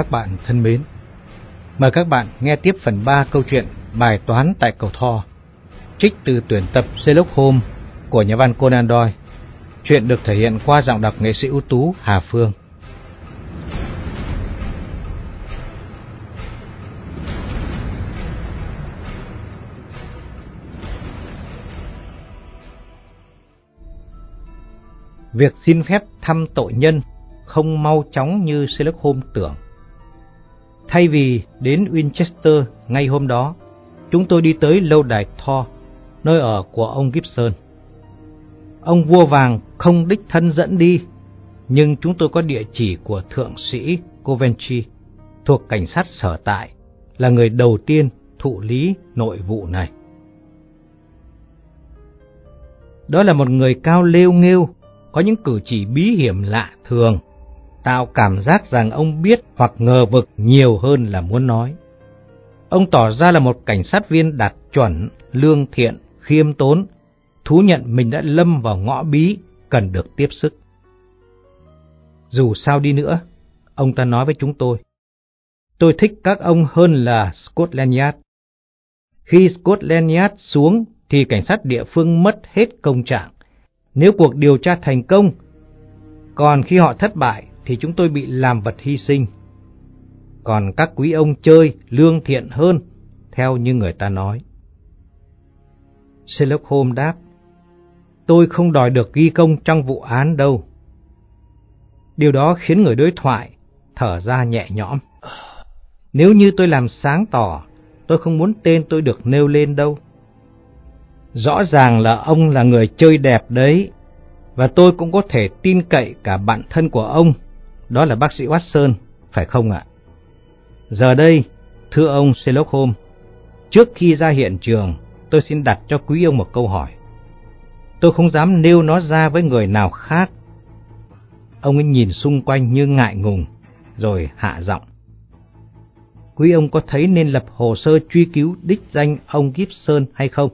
Các bạn thân mến, mời các bạn nghe tiếp phần 3 câu chuyện Bài toán tại cầu Thor, trích từ tuyển tập Sherlock Holmes của nhà văn Conan Doyle. Chuyện được thể hiện qua giọng đọc nghệ sĩ ưu tú Hà Phương. Việc xin phép thăm tội nhân không mau chóng như Sherlock Holmes tưởng. Thay vì đến Winchester ngay hôm đó, chúng tôi đi tới lâu đài Thor, nơi ở của ông Gibson. Ông vua vàng không đích thân dẫn đi, nhưng chúng tôi có địa chỉ của thượng sĩ Coventry, thuộc cảnh sát sở tại, là người đầu tiên thụ lý nội vụ này. Đó là một người cao lêu nghêu, có những cử chỉ bí hiểm lạ thường, tạo cảm giác rằng ông biết hoặc ngờ vực nhiều hơn là muốn nói. Ông tỏ ra là một cảnh sát viên đạt chuẩn, lương thiện, khiêm tốn, thú nhận mình đã lâm vào ngõ bí, cần được tiếp sức. Dù sao đi nữa, ông ta nói với chúng tôi thích các ông hơn là Scotland Yard. Khi Scotland Yard xuống thì cảnh sát địa phương mất hết công trạng, nếu cuộc điều tra thành công. Còn khi họ thất bại thì chúng tôi bị làm vật hy sinh. Còn các quý ông chơi lương thiện hơn, theo như người ta nói. Sherlock Holmes đáp, tôi không đòi được ghi công trong vụ án đâu. Điều đó khiến người đối thoại thở ra nhẹ nhõm. Nếu như tôi làm sáng tỏ, tôi không muốn tên tôi được nêu lên đâu. Rõ ràng là ông là người chơi đẹp đấy, và tôi cũng có thể tin cậy cả bạn thân của ông, đó là bác sĩ Watson, phải không ạ? Giờ đây, thưa ông Sherlock Holmes, trước khi ra hiện trường, tôi xin đặt cho quý ông một câu hỏi. Tôi không dám nêu nó ra với người nào khác. Ông ấy nhìn xung quanh như ngại ngùng, rồi hạ giọng. Quý ông có thấy nên lập hồ sơ truy cứu đích danh ông Gibson hay không?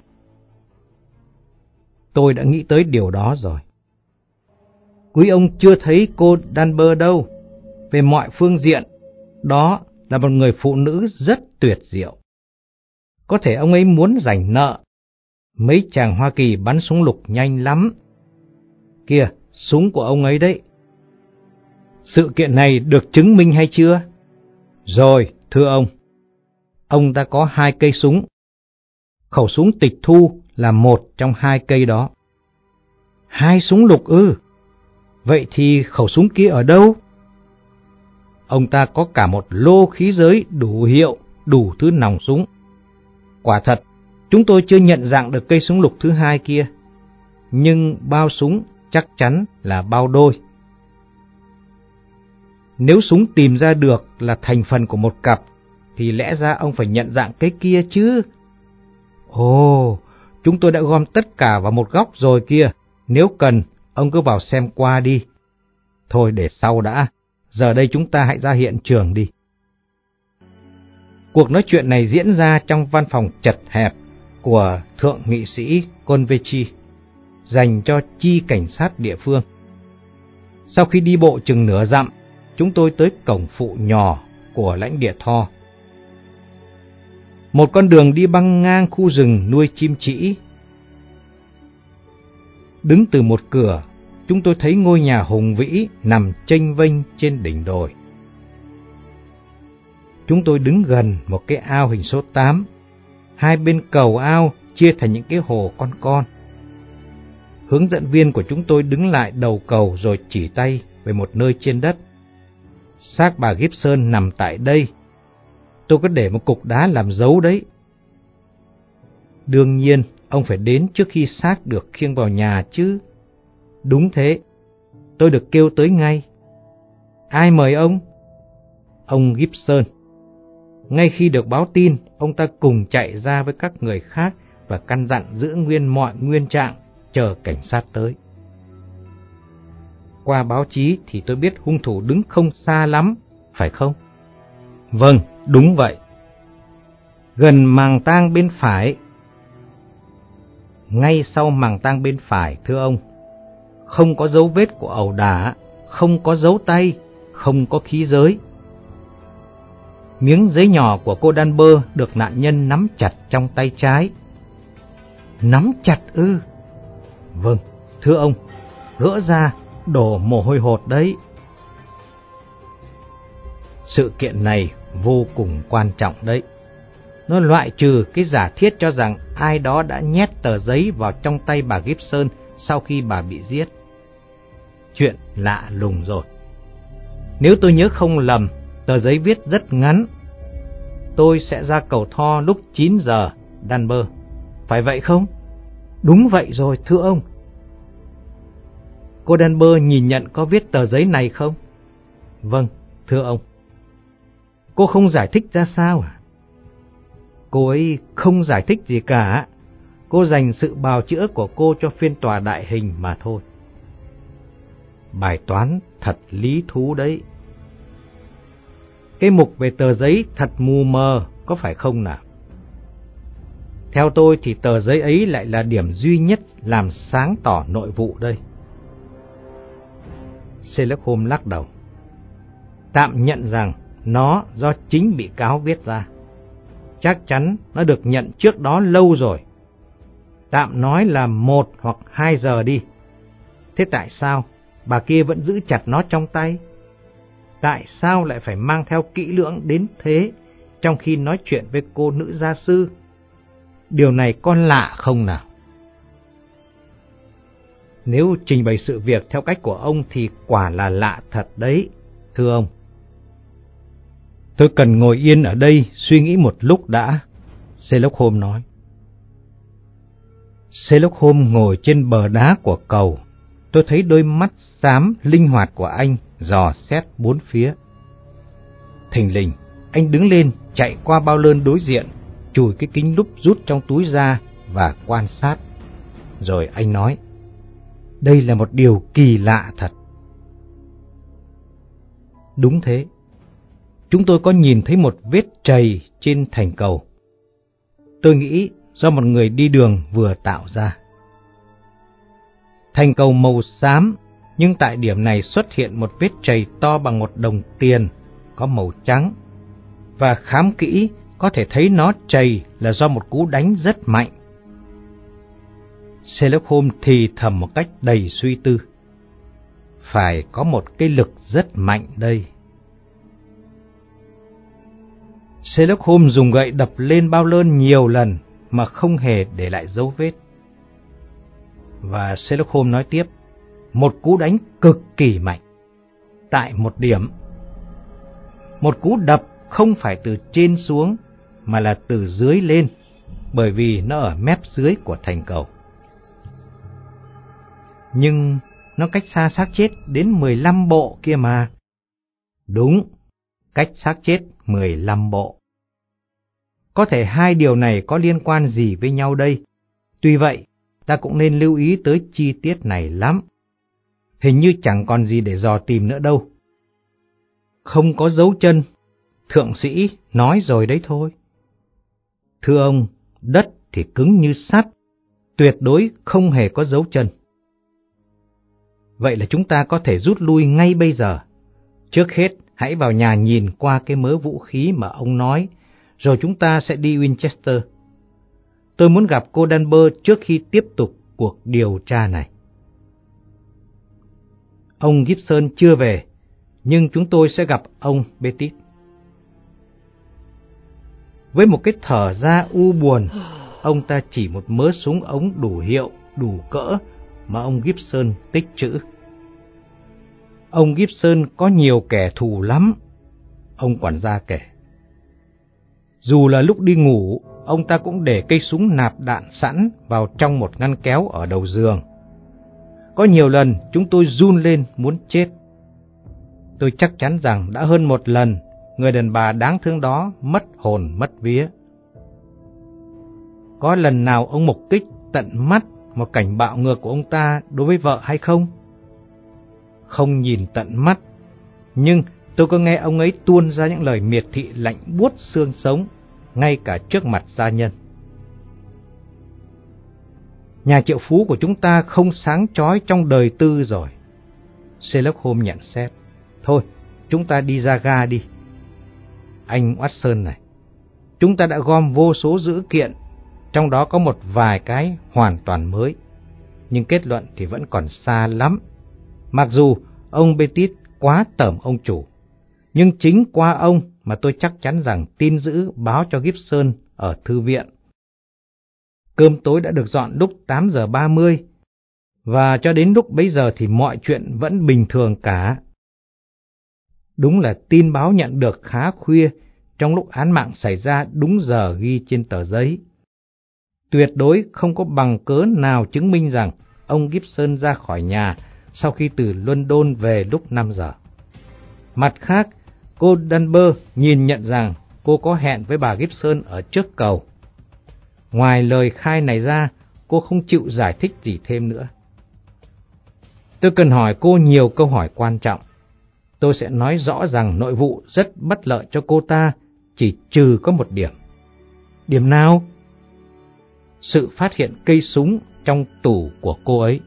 Tôi đã nghĩ tới điều đó rồi. Quý ông chưa thấy cô Danber đâu. Về mọi phương diện, đó là một người phụ nữ rất tuyệt diệu. Có thể ông ấy muốn giành nợ. Mấy chàng Hoa Kỳ bắn súng lục nhanh lắm. Kìa, súng của ông ấy đấy. Sự kiện này được chứng minh hay chưa? Rồi, thưa ông ta có 2 cây súng. Khẩu súng tịch thu là một trong 2 cây đó. 2 súng lục ư? Vậy thì khẩu súng kia ở đâu? Ông ta có cả một lô khí giới đủ hiệu, đủ thứ nòng súng. Quả thật, chúng tôi chưa nhận dạng được cây súng lục thứ 2 kia, nhưng bao súng chắc chắn là bao đôi. Nếu súng tìm ra được là thành phần của một cặp, thì lẽ ra ông phải nhận dạng cái kia chứ. Ồ, chúng tôi đã gom tất cả vào một góc rồi kia. Nếu cần, ông cứ vào xem qua đi. Thôi để sau đã, giờ đây chúng ta hãy ra hiện trường đi. Cuộc nói chuyện này diễn ra trong văn phòng chật hẹp của thượng nghị sĩ Convechi, dành cho chi cảnh sát địa phương. Sau khi đi bộ chừng nửa dặm, chúng tôi tới cổng phụ nhỏ của lãnh địa Thor. Một con đường đi băng ngang khu rừng nuôi chim trĩ. Đứng từ một cửa, chúng tôi thấy ngôi nhà hùng vĩ nằm chênh vênh trên đỉnh đồi. Chúng tôi đứng gần một cái ao hình số 8. Hai bên cầu ao chia thành những cái hồ con. Hướng dẫn viên của chúng tôi đứng lại đầu cầu rồi chỉ tay về một nơi trên đất. Xác bà Gibson nằm tại đây. Tôi có để một cục đá làm dấu đấy. Đương nhiên, ông phải đến trước khi xác được khiêng vào nhà chứ. Đúng thế, tôi được kêu tới ngay. Ai mời ông? Ông Gibson. Ngay khi được báo tin, ông ta cùng chạy ra với các người khác và căn dặn giữ nguyên mọi nguyên trạng, chờ cảnh sát tới. Qua báo chí thì tôi biết hung thủ đứng không xa lắm, phải không? Vâng, đúng vậy. Gần màng tang bên phải. Ngay sau màng tang bên phải, thưa ông. Không có dấu vết của ẩu đả, không có dấu tay, không có khí giới. Miếng giấy nhỏ của cô Danber được nạn nhân nắm chặt trong tay trái. Nắm chặt ư? Vâng, thưa ông, gỡ ra, đổ mồ hôi hột đấy. Sự kiện này vô cùng quan trọng đấy. Nó loại trừ cái giả thiết cho rằng ai đó đã nhét tờ giấy vào trong tay bà Gibson sau khi bà bị giết. Chuyện lạ lùng rồi. Nếu tôi nhớ không lầm, tờ giấy viết rất ngắn. Tôi sẽ ra cầu Tho lúc 9 giờ, Danber. Phải vậy không? Đúng vậy rồi, thưa ông. Cô Danber nhìn nhận có viết tờ giấy này không? Vâng, thưa ông. Cô không giải thích ra sao à? Cô ấy không giải thích gì cả. Cô dành sự bào chữa của cô cho phiên tòa đại hình mà thôi. Bài toán thật lý thú đấy. Cái mục về tờ giấy thật mù mờ, có phải không nào? Theo tôi thì tờ giấy ấy lại là điểm duy nhất làm sáng tỏ nội vụ đây. Sherlock Holmes lắc đầu. Tạm nhận rằng nó do chính bị cáo viết ra. Chắc chắn nó được nhận trước đó lâu rồi. Tạm nói là 1 hoặc 2 giờ đi. Thế tại sao bà kia vẫn giữ chặt nó trong tay? Tại sao lại phải mang theo kỹ lưỡng đến thế trong khi nói chuyện với cô nữ gia sư? Điều này có lạ không nào? Nếu trình bày sự việc theo cách của ông thì quả là lạ thật đấy, thưa ông. Tôi cần ngồi yên ở đây suy nghĩ một lúc đã, Sherlock Holmes nói. Sherlock Holmes ngồi trên bờ đá của cầu. Tôi thấy đôi mắt xám linh hoạt của anh dò xét bốn phía. Thình lình, anh đứng lên chạy qua bao lơn đối diện, chùi cái kính lúp rút trong túi ra và quan sát. Rồi anh nói, đây là một điều kỳ lạ thật. Đúng thế. Chúng tôi có nhìn thấy một vết trầy trên thành cầu. Tôi nghĩ do một người đi đường vừa tạo ra. Thành cầu màu xám, nhưng tại điểm này xuất hiện một vết trầy to bằng một đồng tiền, có màu trắng. Và khám kỹ, có thể thấy nó trầy là do một cú đánh rất mạnh. Sherlock Holmes thì thầm một cách đầy suy tư. Phải có một cái lực rất mạnh đây. Sherlock Holmes dùng gậy đập lên bao lơn nhiều lần mà không hề để lại dấu vết. Và Sherlock Holmes nói tiếp, một cú đánh cực kỳ mạnh, tại một điểm. Một cú đập không phải từ trên xuống, mà là từ dưới lên, bởi vì nó ở mép dưới của thành cầu. Nhưng nó cách xa xác chết đến 15 bộ kia mà. Đúng, cách xác chết 15 bộ. Có thể hai điều này có liên quan gì với nhau đây? Tuy vậy, ta cũng nên lưu ý tới chi tiết này lắm. Hình như chẳng còn gì để dò tìm nữa đâu. Không có dấu chân, thượng sĩ nói rồi đấy thôi. Thưa ông, đất thì cứng như sắt, tuyệt đối không hề có dấu chân. Vậy là chúng ta có thể rút lui ngay bây giờ. Trước hết, hãy vào nhà nhìn qua cái mớ vũ khí mà ông nói, rồi chúng ta sẽ đi Winchester. Tôi muốn gặp cô Danber trước khi tiếp tục cuộc điều tra này. Ông Gibson chưa về, nhưng chúng tôi sẽ gặp ông Beatty. Với một cái thở ra u buồn, ông ta chỉ một mớ súng ống đủ hiệu, đủ cỡ mà ông Gibson tích trữ. Ông Gibson có nhiều kẻ thù lắm, ông quản gia kể. Dù là lúc đi ngủ, ông ta cũng để cây súng nạp đạn sẵn vào trong một ngăn kéo ở đầu giường. Có nhiều lần chúng tôi run lên muốn chết. Tôi chắc chắn rằng đã hơn một lần người đàn bà đáng thương đó mất hồn mất vía. Có lần nào ông mục kích tận mắt một cảnh bạo ngược của ông ta đối với vợ hay không? Không nhìn tận mắt, nhưng tôi có nghe ông ấy tuôn ra những lời miệt thị lạnh buốt xương sống, ngay cả trước mặt gia nhân. Nhà triệu phú của chúng ta không sáng chói trong đời tư rồi. Sherlock Holmes nhận xét. Thôi, chúng ta đi ra ga đi. anh Watson này. Chúng ta đã gom vô số dữ kiện, trong đó có một vài cái hoàn toàn mới. Nhưng kết luận thì vẫn còn xa lắm. Mặc dù ông Beatty quá tởm ông chủ, nhưng chính qua ông mà tôi chắc chắn rằng tin dữ báo cho Gibson ở thư viện. Cơm tối đã được dọn lúc 8 giờ 30, và cho đến lúc bấy giờ thì mọi chuyện vẫn bình thường cả. Đúng là tin báo nhận được khá khuya, trong lúc án mạng xảy ra đúng giờ ghi trên tờ giấy. Tuyệt đối không có bằng cớ nào chứng minh rằng ông Gibson ra khỏi nhà sau khi từ London về lúc 5 giờ. Mặt khác, cô Dunbar nhìn nhận rằng cô có hẹn với bà Gibson ở trước cầu. Ngoài lời khai này ra, cô không chịu giải thích gì thêm nữa. Tôi cần hỏi cô nhiều câu hỏi quan trọng. Tôi sẽ nói rõ rằng nội vụ rất bất lợi cho cô ta, chỉ trừ có một điểm. Điểm nào? Sự phát hiện cây súng trong tủ của cô ấy.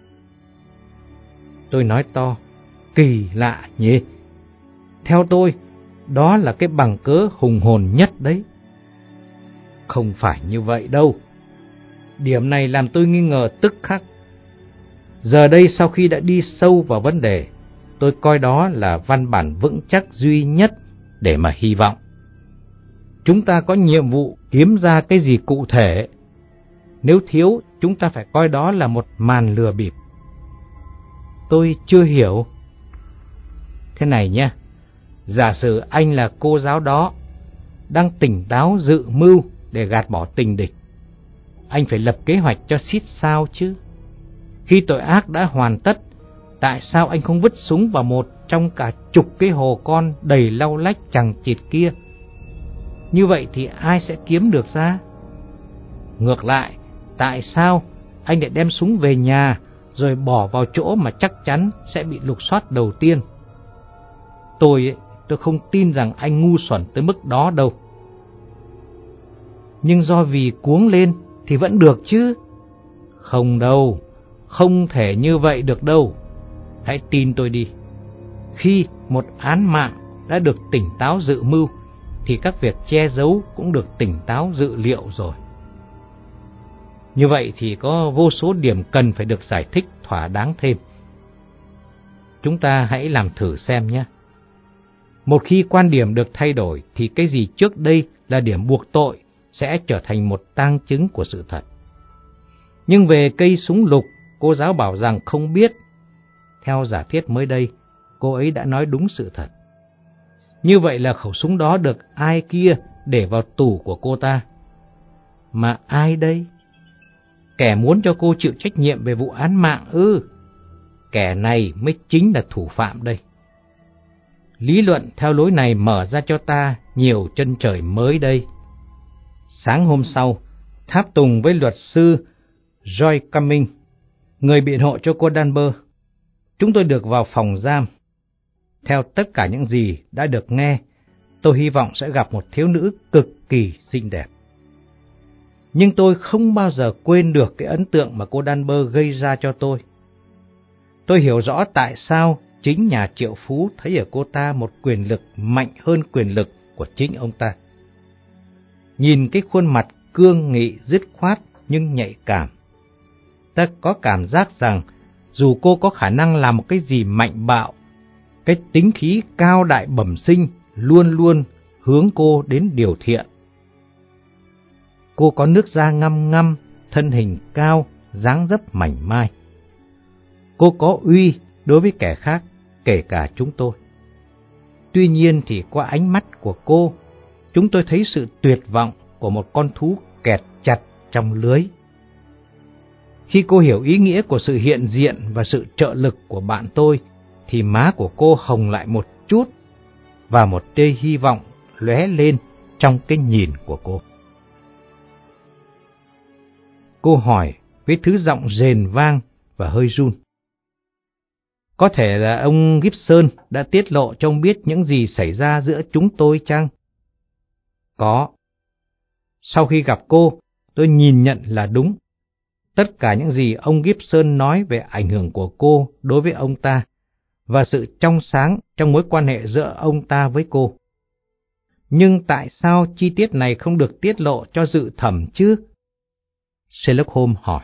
Tôi nói to, kỳ lạ nhỉ? Theo tôi, đó là cái bằng cớ hùng hồn nhất đấy. Không phải như vậy đâu. Điểm này làm tôi nghi ngờ tức khắc. Giờ đây sau khi đã đi sâu vào vấn đề, tôi coi đó là văn bản vững chắc duy nhất để mà hy vọng. Chúng ta có nhiệm vụ kiếm ra cái gì cụ thể. Nếu thiếu, chúng ta phải coi đó là một màn lừa bịp. Tôi chưa hiểu. Thế này nhé, giả sử anh là cô giáo đó, đang tỉnh táo dự mưu để gạt bỏ tình địch. Anh phải lập kế hoạch cho xít sao chứ. Khi tội ác đã hoàn tất, tại sao anh không vứt súng vào một trong cả chục cái hồ con đầy lau lách chằng chịt kia? Như vậy thì ai sẽ kiếm được ra? Ngược lại, tại sao anh lại đem súng về nhà rồi bỏ vào chỗ mà chắc chắn sẽ bị lục soát đầu tiên? Tôi không tin rằng anh ngu xuẩn tới mức đó đâu. Nhưng do vì cuống lên thì vẫn được chứ. Không đâu, không thể như vậy được đâu. Hãy tin tôi đi. Khi một án mạng đã được tỉnh táo dự mưu, thì các việc che giấu cũng được tỉnh táo dự liệu rồi. Như vậy thì có vô số điểm cần phải được giải thích thỏa đáng thêm. Chúng ta hãy làm thử xem nhé. Một khi quan điểm được thay đổi thì cái gì trước đây là điểm buộc tội sẽ trở thành một tang chứng của sự thật. Nhưng về cây súng lục, cô giáo bảo rằng không biết. Theo giả thiết mới đây, cô ấy đã nói đúng sự thật. Như vậy là khẩu súng đó được ai kia để vào tủ của cô ta. Mà ai đây? Kẻ muốn cho cô chịu trách nhiệm về vụ án mạng ư? Kẻ này mới chính là thủ phạm đây. Lý luận theo lối này mở ra cho ta nhiều chân trời mới đây. Sáng hôm sau, tháp tùng với luật sư Joy Cumming, người biện hộ cho cô Dunbar, chúng tôi được vào phòng giam. Theo tất cả những gì đã được nghe, tôi hy vọng sẽ gặp một thiếu nữ cực kỳ xinh đẹp. Nhưng tôi không bao giờ quên được cái ấn tượng mà cô Dunbar gây ra cho tôi. Tôi hiểu rõ tại sao chính nhà triệu phú thấy ở cô ta một quyền lực mạnh hơn quyền lực của chính ông ta. Nhìn cái khuôn mặt cương nghị dứt khoát nhưng nhạy cảm, ta có cảm giác rằng dù cô có khả năng làm một cái gì mạnh bạo, cái tính khí cao đại bẩm sinh luôn luôn hướng cô đến điều thiện. Cô có nước da ngăm ngăm, thân hình cao, dáng dấp mảnh mai. Cô có uy đối với kẻ khác, kể cả chúng tôi. Tuy nhiên thì qua ánh mắt của cô, chúng tôi thấy sự tuyệt vọng của một con thú kẹt chặt trong lưới. Khi cô hiểu ý nghĩa của sự hiện diện và sự trợ lực của bạn tôi, thì má của cô hồng lại một chút, và một tia hy vọng lóe lên trong cái nhìn của cô. Cô hỏi với thứ giọng rền vang và hơi run. Có thể là ông Gibson đã tiết lộ cho ông biết những gì xảy ra giữa chúng tôi chăng? Có. Sau khi gặp cô, tôi nhìn nhận là đúng. Tất cả những gì ông Gibson nói về ảnh hưởng của cô đối với ông ta và sự trong sáng trong mối quan hệ giữa ông ta với cô. Nhưng tại sao chi tiết này không được tiết lộ cho dự thẩm chứ? Sherlock Holmes hỏi.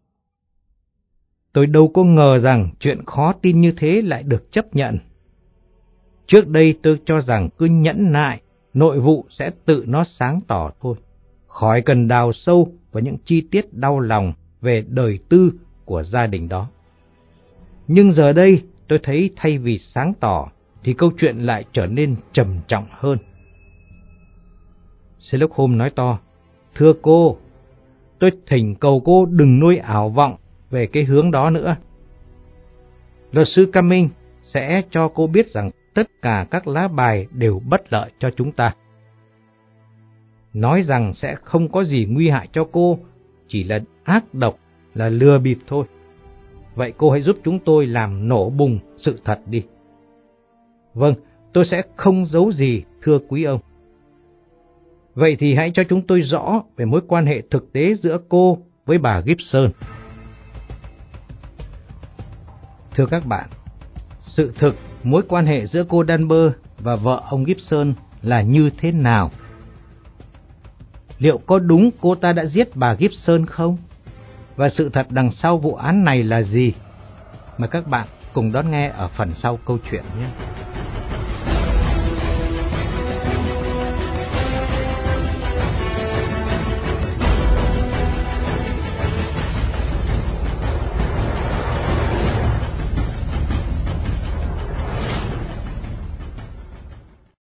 Tôi đâu có ngờ rằng chuyện khó tin như thế lại được chấp nhận. Trước đây tôi cho rằng cứ nhẫn nại, nội vụ sẽ tự nó sáng tỏ thôi, khỏi cần đào sâu vào những chi tiết đau lòng về đời tư của gia đình đó. Nhưng giờ đây tôi thấy thay vì sáng tỏ thì câu chuyện lại trở nên trầm trọng hơn. Sherlock Holmes nói to, thưa cô, tôi thỉnh cầu cô đừng nuôi ảo vọng về cái hướng đó nữa. Luật sư Cummings sẽ cho cô biết rằng tất cả các lá bài đều bất lợi cho chúng ta. Nói rằng sẽ không có gì nguy hại cho cô, chỉ là ác độc, là lừa bịp thôi. Vậy cô hãy giúp chúng tôi làm nổ bùng sự thật đi. Vâng, tôi sẽ không giấu gì, thưa quý ông. Vậy thì hãy cho chúng tôi rõ về mối quan hệ thực tế giữa cô với bà Gibson. Thưa các bạn, sự thực mối quan hệ giữa cô Danber và vợ ông Gibson là như thế nào? Liệu có đúng cô ta đã giết bà Gibson không? Và sự thật đằng sau vụ án này là gì? Mời các bạn cùng đón nghe ở phần sau câu chuyện nhé.